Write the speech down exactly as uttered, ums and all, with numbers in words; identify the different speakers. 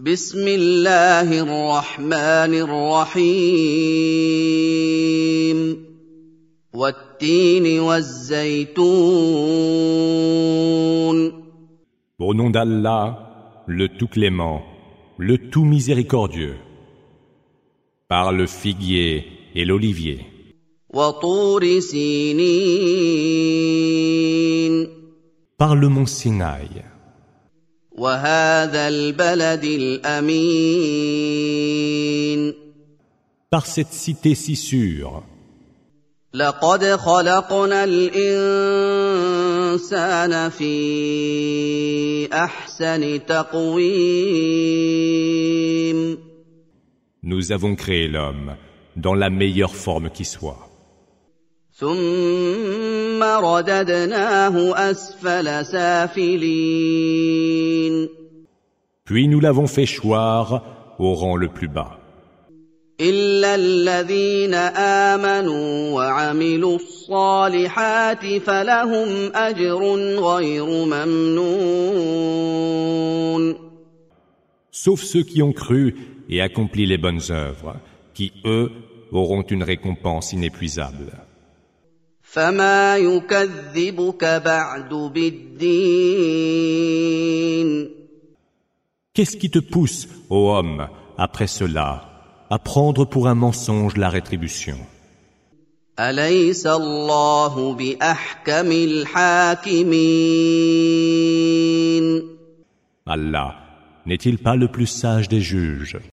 Speaker 1: بسم الله الرحمن الرحيم والتين والزيتون.
Speaker 2: Au nom d'Allah, le tout clément, le tout miséricordieux, par le figuier et l'olivier.
Speaker 1: وطور سينين.
Speaker 2: Par le mont Sinaï.
Speaker 1: وهذا البلد الأمين.
Speaker 2: Par cette cité si sûre.
Speaker 1: لقد خلقنا الإنسان في أحسن تقويم.
Speaker 2: Nous avons créé l'homme dans la meilleure forme qui soit.
Speaker 1: ثم رددناه أسفل سافلين.
Speaker 2: Puis nous l'avons fait choir au rang le plus bas.
Speaker 1: إلا الذين آمنوا وعملوا الصالحات فلهم أجر غير ممنون.
Speaker 2: Sauf ceux qui ont cru et accompli les bonnes œuvres, qui, eux, auront une récompense inépuisable.
Speaker 1: فما يكذبك بعد بالدين.
Speaker 2: Qu'est-ce qui te pousse, ô homme, après cela, à prendre pour un mensonge la rétribution?
Speaker 1: أليس الله بأحكم الحاكمين.
Speaker 2: Allah n'est-il pas le plus sage des juges?